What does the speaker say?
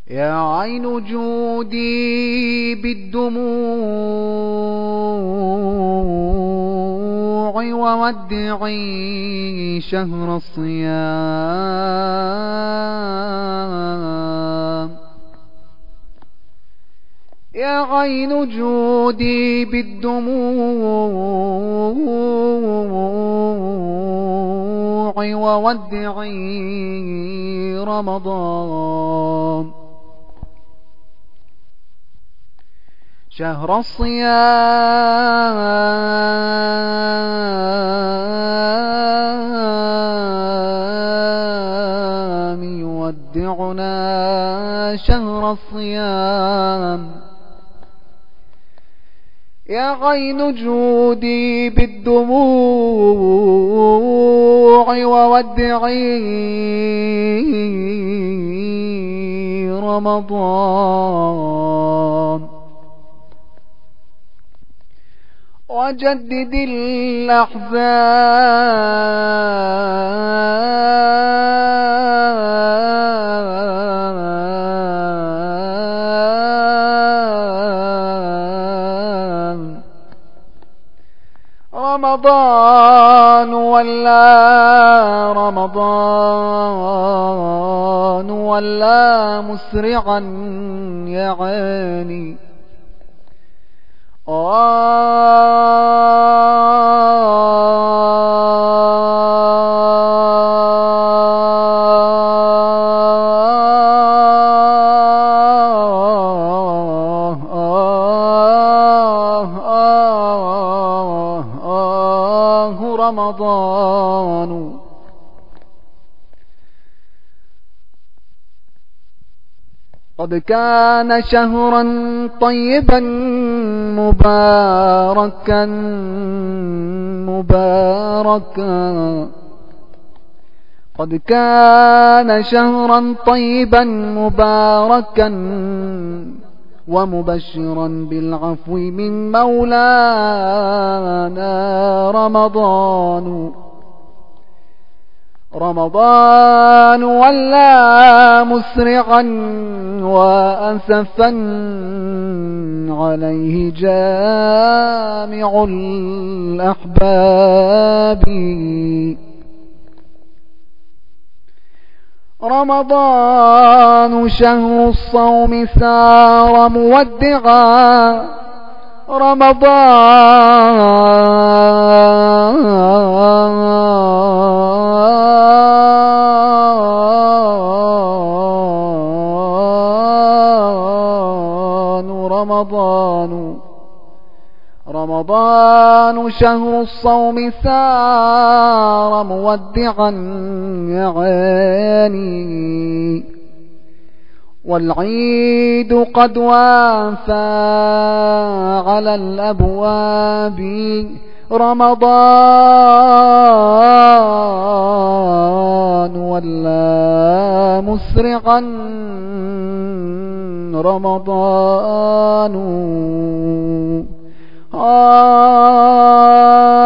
يا عين جودي بالدموع وودعي شهر الصيام. يا عين جودي بالدموع وودعي رمضان شهر الصيام يودعنا شهر الصيام. يا عين جودي بالدموع وودعي رمضان وجدد الأحزان. رمضان ولا مسرعا يا عيني. رمضان قد كان شهرا طيبا مباركا قد كان شهرا طيبا مباركا ومبشرا بالعفو من مولانا. رمضان ولا مسرعا وأسفا عليه جامع الأحباب. رمضان شهر الصوم سار مودعا. رمضان شهر الصوم سار مودعا يا عيني. والعيد قد وافى على الأبواب. رمضان ولا مسرعا. رمضان